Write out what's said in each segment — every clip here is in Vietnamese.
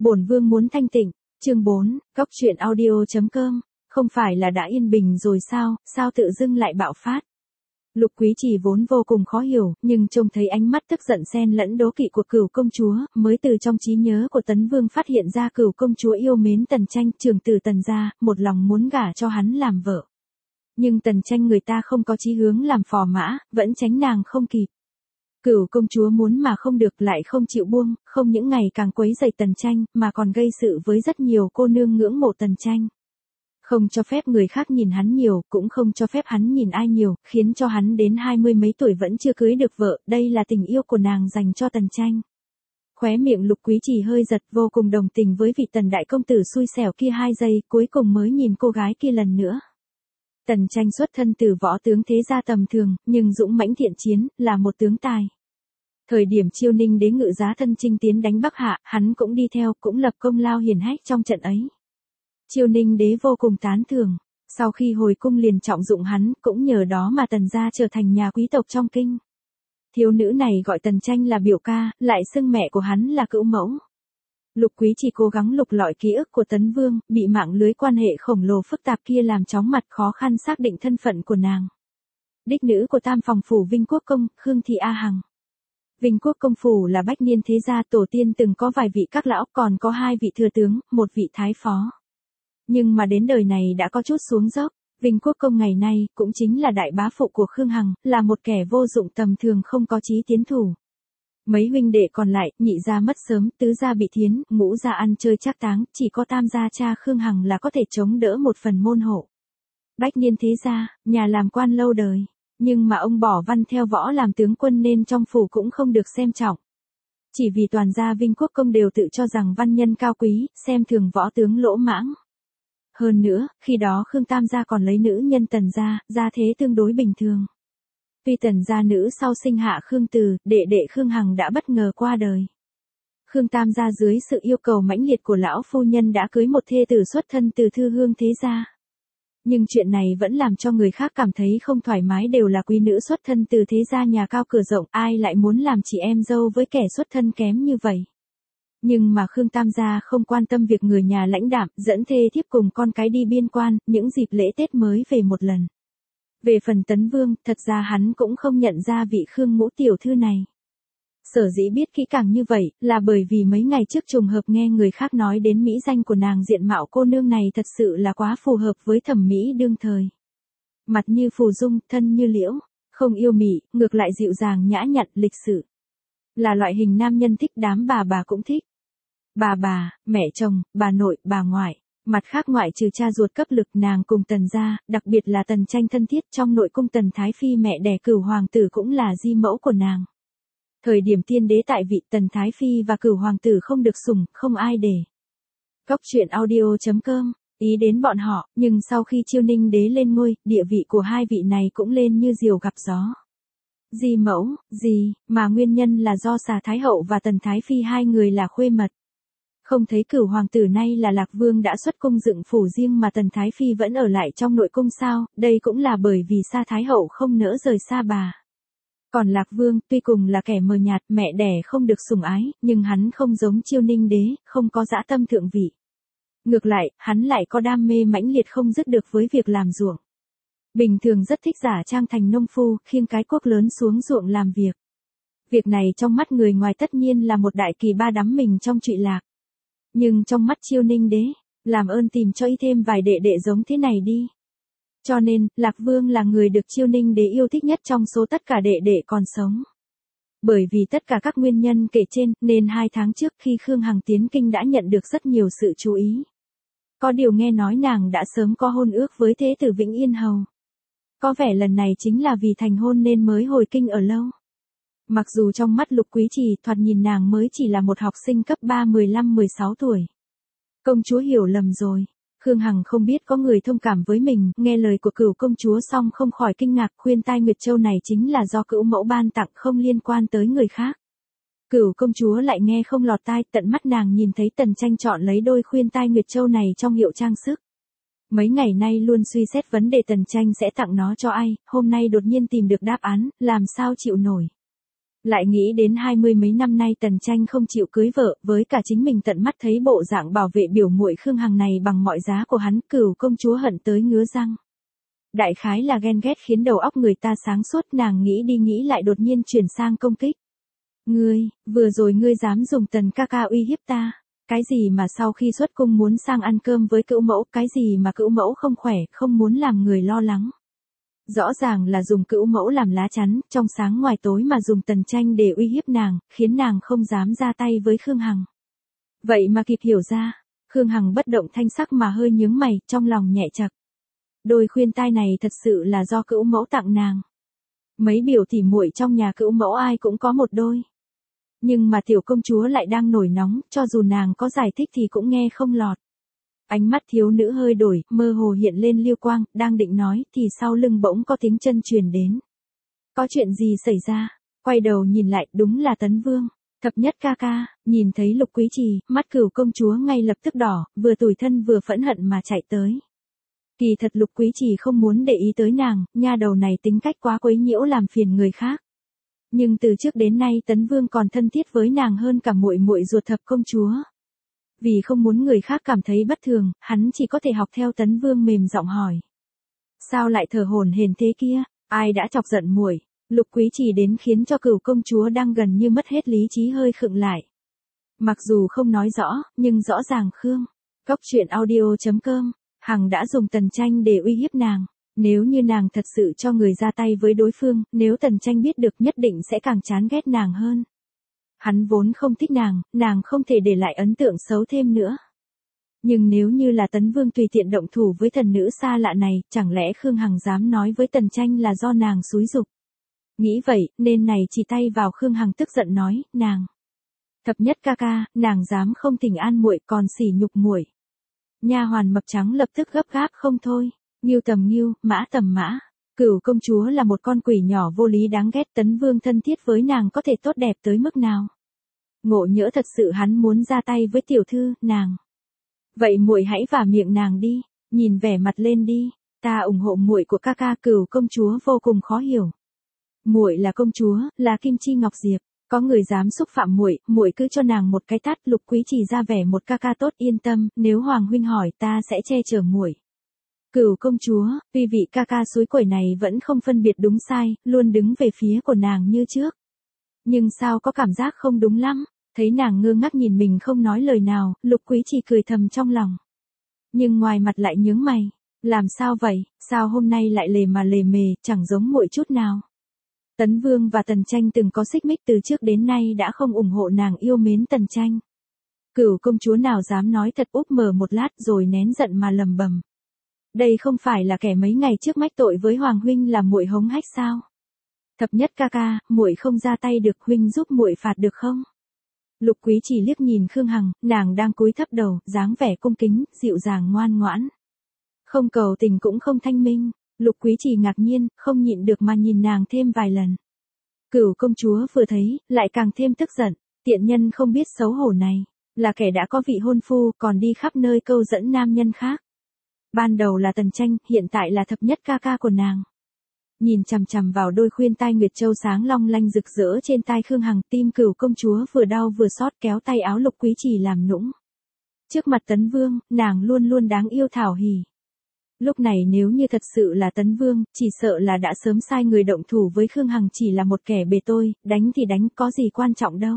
Bổn vương muốn thanh tịnh. Chương 4, Góc truyện audio.com. Không phải là đã yên bình rồi sao tự dưng lại bạo phát? Lục Quý Trì vốn vô cùng khó hiểu, nhưng trông thấy ánh mắt tức giận xen lẫn đố kỵ của Cửu công chúa, mới từ trong trí nhớ của Tấn Vương phát hiện ra Cửu công chúa yêu mến Tần Tranh, trưởng tử Tần gia, một lòng muốn gả cho hắn làm vợ. Nhưng Tần Tranh người ta không có chí hướng làm phò mã, vẫn tránh nàng không kịp. Cửu công chúa muốn mà không được lại không chịu buông, không những ngày càng quấy rầy Tần Tranh, mà còn gây sự với rất nhiều cô nương ngưỡng mộ Tần Tranh. Không cho phép người khác nhìn hắn nhiều, cũng không cho phép hắn nhìn ai nhiều, khiến cho hắn đến 20 mấy tuổi vẫn chưa cưới được vợ, đây là tình yêu của nàng dành cho Tần Tranh. Khóe miệng Lục Quý Trì hơi giật, vô cùng đồng tình với vị Tần đại công tử xui xẻo kia 2 giây, cuối cùng mới nhìn cô gái kia lần nữa. Tần Tranh xuất thân từ võ tướng thế gia tầm thường, nhưng dũng mãnh thiện chiến, là một tướng tài. Thời điểm Chiêu Ninh đế ngự giá thân chinh tiến đánh Bắc Hạ, hắn cũng đi theo, cũng lập công lao hiển hách trong trận ấy. Chiêu Ninh đế vô cùng tán thưởng, sau khi hồi cung liền trọng dụng hắn, cũng nhờ đó mà Tần gia trở thành nhà quý tộc trong kinh. Thiếu nữ này gọi Tần Tranh là biểu ca, lại xưng mẹ của hắn là cữu mẫu. Lục Quý chỉ cố gắng lục lọi ký ức của Tấn Vương, bị mạng lưới quan hệ khổng lồ phức tạp kia làm chóng mặt, khó khăn xác định thân phận của nàng. Đích nữ của Tam phòng phủ Vinh Quốc công, Khương Thị A Hằng. Vinh Quốc công phủ là bách niên thế gia, tổ tiên từng có vài vị các lão, còn có 2 vị thừa tướng, 1 vị thái phó. Nhưng mà đến đời này đã có chút xuống dốc. Vinh Quốc công ngày nay cũng chính là đại bá phụ của Khương Hằng, là một kẻ vô dụng tầm thường, không có chí tiến thủ. Mấy huynh đệ còn lại, nhị gia mất sớm, tứ gia bị thiến, ngũ gia ăn chơi trác táng, chỉ có tam gia cha Khương Hằng là có thể chống đỡ một phần môn hộ. Bách niên thế gia, nhà làm quan lâu đời, nhưng mà ông bỏ văn theo võ làm tướng quân nên trong phủ cũng không được xem trọng. Chỉ vì toàn gia Vinh Quốc công đều tự cho rằng văn nhân cao quý, xem thường võ tướng lỗ mãng. Hơn nữa, khi đó Khương Tam gia còn lấy nữ nhân Tần gia, gia thế tương đối bình thường. Tuy Tần gia nữ sau sinh hạ Khương Từ, đệ đệ Khương Hằng đã bất ngờ qua đời. Khương Tam gia dưới sự yêu cầu mãnh liệt của lão phu nhân đã cưới một thê tử xuất thân từ thư hương thế gia. Nhưng chuyện này vẫn làm cho người khác cảm thấy không thoải mái, đều là quý nữ xuất thân từ thế gia nhà cao cửa rộng, ai lại muốn làm chị em dâu với kẻ xuất thân kém như vậy. Nhưng mà Khương Tam gia không quan tâm việc người nhà lãnh đạm, dẫn thê thiếp cùng con cái đi biên quan, những dịp lễ Tết mới về một lần. Về phần Tấn Vương, thật ra hắn cũng không nhận ra vị Khương mũ tiểu thư này. Sở dĩ biết kỹ càng như vậy, là bởi vì mấy ngày trước trùng hợp nghe người khác nói đến mỹ danh của nàng, diện mạo cô nương này thật sự là quá phù hợp với thẩm mỹ đương thời. Mặt như phù dung, thân như liễu, không yêu mị, ngược lại dịu dàng nhã nhặn, lịch sự. Là loại hình nam nhân thích, đám bà cũng thích. Bà, mẹ chồng, bà nội, bà ngoại. Mặt khác ngoại trừ cha ruột cấp lực, nàng cùng Tần gia, đặc biệt là Tần Tranh thân thiết, trong nội cung Tần Thái Phi mẹ đẻ Cửu hoàng tử cũng là di mẫu của nàng. Thời điểm tiên đế tại vị, Tần Thái Phi và Cửu hoàng tử không được sủng, không ai để. Góc truyện audio.com, ý đến bọn họ, nhưng sau khi Chiêu Ninh đế lên ngôi, địa vị của 2 vị này cũng lên như diều gặp gió. Di mẫu, mà nguyên nhân là do Xà Thái hậu và Tần Thái Phi 2 người là khuê mật. Không thấy Cửu hoàng tử nay là Lạc Vương đã xuất cung dựng phủ riêng mà Tần Thái Phi vẫn ở lại trong nội cung sao, đây cũng là bởi vì Sa Thái hậu không nỡ rời xa bà. Còn Lạc Vương, tuy cùng là kẻ mờ nhạt, mẹ đẻ không được sủng ái, nhưng hắn không giống Chiêu Ninh đế, không có dã tâm thượng vị. Ngược lại, hắn lại có đam mê mãnh liệt không dứt được với việc làm ruộng. Bình thường rất thích giả trang thành nông phu, khiêng cái cuốc lớn xuống ruộng làm việc. Việc này trong mắt người ngoài tất nhiên là một đại kỳ ba đắm mình trong trụy lạc. Nhưng trong mắt Chiêu Ninh đế, làm ơn tìm cho y thêm vài đệ đệ giống thế này đi. Cho nên, Lạc Vương là người được Chiêu Ninh đế yêu thích nhất trong số tất cả đệ đệ còn sống. Bởi vì tất cả các nguyên nhân kể trên, nên 2 tháng trước khi Khương Hằng tiến kinh đã nhận được rất nhiều sự chú ý. Có điều nghe nói nàng đã sớm có hôn ước với thế tử Vĩnh Yên Hầu. Có vẻ lần này chính là vì thành hôn nên mới hồi kinh ở lâu. Mặc dù trong mắt Lục Quý Trì, thoạt nhìn nàng mới chỉ là một học sinh cấp 3 15-16 tuổi. Công chúa hiểu lầm rồi. Khương Hằng không biết có người thông cảm với mình, nghe lời của Cửu công chúa xong không khỏi kinh ngạc, khuyên tai Nguyệt Châu này chính là do Cữu mẫu ban tặng, không liên quan tới người khác. Cửu công chúa lại nghe không lọt tai, tận mắt nàng nhìn thấy Tần Tranh chọn lấy đôi khuyên tai Nguyệt Châu này trong hiệu trang sức. Mấy ngày nay luôn suy xét vấn đề Tần Tranh sẽ tặng nó cho ai, hôm nay đột nhiên tìm được đáp án, làm sao chịu nổi. Lại nghĩ đến 20 mấy năm nay Tần Tranh không chịu cưới vợ, với cả chính mình tận mắt thấy bộ dạng bảo vệ biểu muội Khương Hằng này bằng mọi giá của hắn, Cửu công chúa hận tới ngứa răng. Đại khái là ghen ghét khiến đầu óc người ta sáng suốt, nàng nghĩ đi nghĩ lại đột nhiên chuyển sang công kích. Ngươi, vừa rồi ngươi dám dùng Tần ca ca uy hiếp ta, cái gì mà sau khi xuất cung muốn sang ăn cơm với cữu mẫu, cái gì mà cữu mẫu không khỏe, không muốn làm người lo lắng. Rõ ràng là dùng cữu mẫu làm lá chắn, trong sáng ngoài tối mà dùng Tần Tranh để uy hiếp nàng, khiến nàng không dám ra tay với Khương Hằng. Vậy mà kịp hiểu ra, Khương Hằng bất động thanh sắc mà hơi nhướng mày, trong lòng nhẹ chặt. Đôi khuyên tai này thật sự là do cữu mẫu tặng nàng. Mấy biểu tỉ muội trong nhà cữu mẫu ai cũng có một đôi. Nhưng mà tiểu công chúa lại đang nổi nóng, cho dù nàng có giải thích thì cũng nghe không lọt. Ánh mắt thiếu nữ hơi đổi, mơ hồ hiện lên lưu quang, đang định nói, thì sau lưng bỗng có tiếng chân truyền đến. Có chuyện gì xảy ra? Quay đầu nhìn lại, đúng là Tấn Vương. Thập nhất ca ca, nhìn thấy Lục Quý Trì, mắt Cửu công chúa ngay lập tức đỏ, vừa tủi thân vừa phẫn hận mà chạy tới. Kỳ thật Lục Quý Trì không muốn để ý tới nàng, nha đầu này tính cách quá quấy nhiễu làm phiền người khác. Nhưng từ trước đến nay Tấn Vương còn thân thiết với nàng hơn cả muội muội ruột Thập công chúa. Vì không muốn người khác cảm thấy bất thường, hắn chỉ có thể học theo Tấn Vương mềm giọng hỏi. Sao lại thở hổn hển thế kia, ai đã chọc giận muội? Lục Quý Trì đến khiến cho Cửu công chúa đang gần như mất hết lý trí hơi khựng lại. Mặc dù không nói rõ, nhưng rõ ràng Khương. Cốc.audio.com, Hằng đã dùng Tần Tranh để uy hiếp nàng. Nếu như nàng thật sự cho người ra tay với đối phương, nếu Tần Tranh biết được nhất định sẽ càng chán ghét nàng hơn. Hắn vốn không thích nàng không thể để lại ấn tượng xấu thêm nữa. Nhưng nếu như là Tấn Vương tùy tiện động thủ với thần nữ xa lạ này, chẳng lẽ Khương Hằng dám nói với Tần Tranh là do nàng xúi giục? Nghĩ vậy, nên này chỉ tay vào Khương Hằng tức giận nói, nàng. Thập nhất ca ca, nàng dám không thỉnh an muội còn sỉ nhục muội. Nha hoàn mập trắng lập tức gấp gáp không thôi. Ngưu tầm ngưu, mã tầm mã. Cửu công chúa là một con quỷ nhỏ vô lý đáng ghét, Tấn Vương thân thiết với nàng có thể tốt đẹp tới mức nào? Ngộ nhỡ thật sự hắn muốn ra tay với tiểu thư, nàng. Vậy muội hãy vả miệng nàng đi, nhìn vẻ mặt lên đi, ta ủng hộ muội của ca ca. Cửu công chúa vô cùng khó hiểu. Muội là công chúa, là kim chi ngọc diệp, có người dám xúc phạm muội, muội cứ cho nàng một cái tát. Lục Quý Trì ra vẻ một ca ca tốt, yên tâm, nếu hoàng huynh hỏi ta sẽ che chở muội. Cửu công chúa, tuy vị ca ca suối quẩy này vẫn không phân biệt đúng sai, luôn đứng về phía của nàng như trước. Nhưng sao có cảm giác không đúng lắm, thấy nàng ngơ ngác nhìn mình không nói lời nào, Lục Quý Trì cười thầm trong lòng. Nhưng ngoài mặt lại nhướng mày, làm sao vậy, sao hôm nay lại lề mà lề mề, chẳng giống muội chút nào. Tấn Vương và Tần Tranh từng có xích mích, từ trước đến nay đã không ủng hộ nàng yêu mến Tần Tranh. Cửu công chúa nào dám nói thật, úp mờ một lát rồi nén giận mà lầm bầm. Đây không phải là kẻ mấy ngày trước mách tội với hoàng huynh là muội hống hách sao? Thập nhất ca ca, muội không ra tay được, huynh giúp muội phạt được không? Lục Quý Trì liếc nhìn Khương Hằng, nàng đang cúi thấp đầu, dáng vẻ cung kính, dịu dàng ngoan ngoãn. Không cầu tình cũng không thanh minh. Lục Quý Trì ngạc nhiên, không nhịn được mà nhìn nàng thêm vài lần. Cửu công chúa vừa thấy, lại càng thêm tức giận, tiện nhân không biết xấu hổ này, là kẻ đã có vị hôn phu, còn đi khắp nơi câu dẫn nam nhân khác. Ban đầu là Tần Tranh, hiện tại là thập nhất ca ca của nàng. Nhìn chằm chằm vào đôi khuyên tai Nguyệt Châu sáng long lanh rực rỡ trên tai Khương Hằng, tim Cửu công chúa vừa đau vừa xót, kéo tay áo Lục Quý Trì làm nũng. Trước mặt Tấn Vương, nàng luôn luôn đáng yêu thảo hỉ. Lúc này nếu như thật sự là Tấn Vương, chỉ sợ là đã sớm sai người động thủ với Khương Hằng, chỉ là một kẻ bề tôi, đánh thì đánh, có gì quan trọng đâu.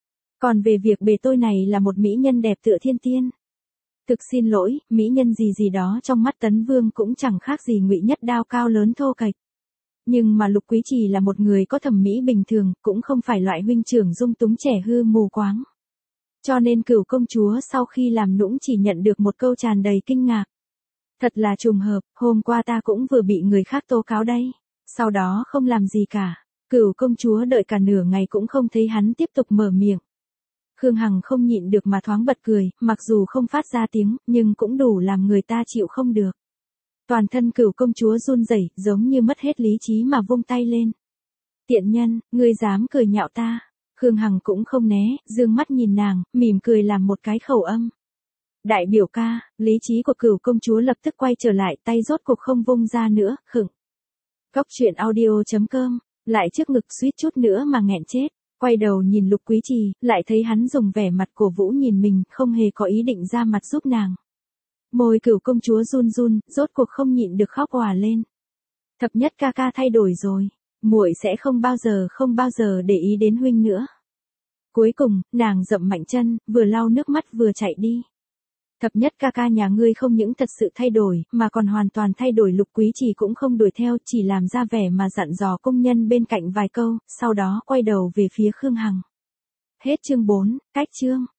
Còn về việc bề tôi này là một mỹ nhân đẹp tựa thiên tiên. Thực xin lỗi, mỹ nhân gì gì đó trong mắt Tấn Vương cũng chẳng khác gì Ngụy Nhất Đao cao lớn thô kệch. Nhưng mà Lục Quý Trì là một người có thẩm mỹ bình thường, cũng không phải loại huynh trưởng dung túng trẻ hư mù quáng. Cho nên Cửu công chúa sau khi làm nũng chỉ nhận được một câu tràn đầy kinh ngạc. Thật là trùng hợp, hôm qua ta cũng vừa bị người khác tố cáo đây. Sau đó không làm gì cả. Cửu công chúa đợi cả nửa ngày cũng không thấy hắn tiếp tục mở miệng. Khương Hằng không nhịn được mà thoáng bật cười, mặc dù không phát ra tiếng, nhưng cũng đủ làm người ta chịu không được. Toàn thân Cửu công chúa run rẩy, giống như mất hết lý trí mà vung tay lên. Tiện nhân, ngươi dám cười nhạo ta. Khương Hằng cũng không né, dương mắt nhìn nàng, mỉm cười làm một cái khẩu âm. Đại biểu ca, lý trí của Cửu công chúa lập tức quay trở lại, tay rốt cuộc không vung ra nữa, khựng. Cốc.audio.com, lại trước ngực suýt chút nữa mà nghẹn chết. Quay đầu nhìn Lục Quý Trì, lại thấy hắn dùng vẻ mặt cổ vũ nhìn mình, không hề có ý định ra mặt giúp nàng. Môi Cửu công chúa run run, rốt cuộc không nhịn được khóc òa lên. Thập nhất ca ca thay đổi rồi, muội sẽ không bao giờ để ý đến huynh nữa. Cuối cùng, nàng dậm mạnh chân, vừa lau nước mắt vừa chạy đi. Thập nhất ca ca nhà ngươi không những thật sự thay đổi, mà còn hoàn toàn thay đổi. Lục Quý Trì cũng không đuổi theo, chỉ làm ra vẻ mà dặn dò công nhân bên cạnh vài câu, sau đó quay đầu về phía Khương Hằng. Hết chương 4, cách chương.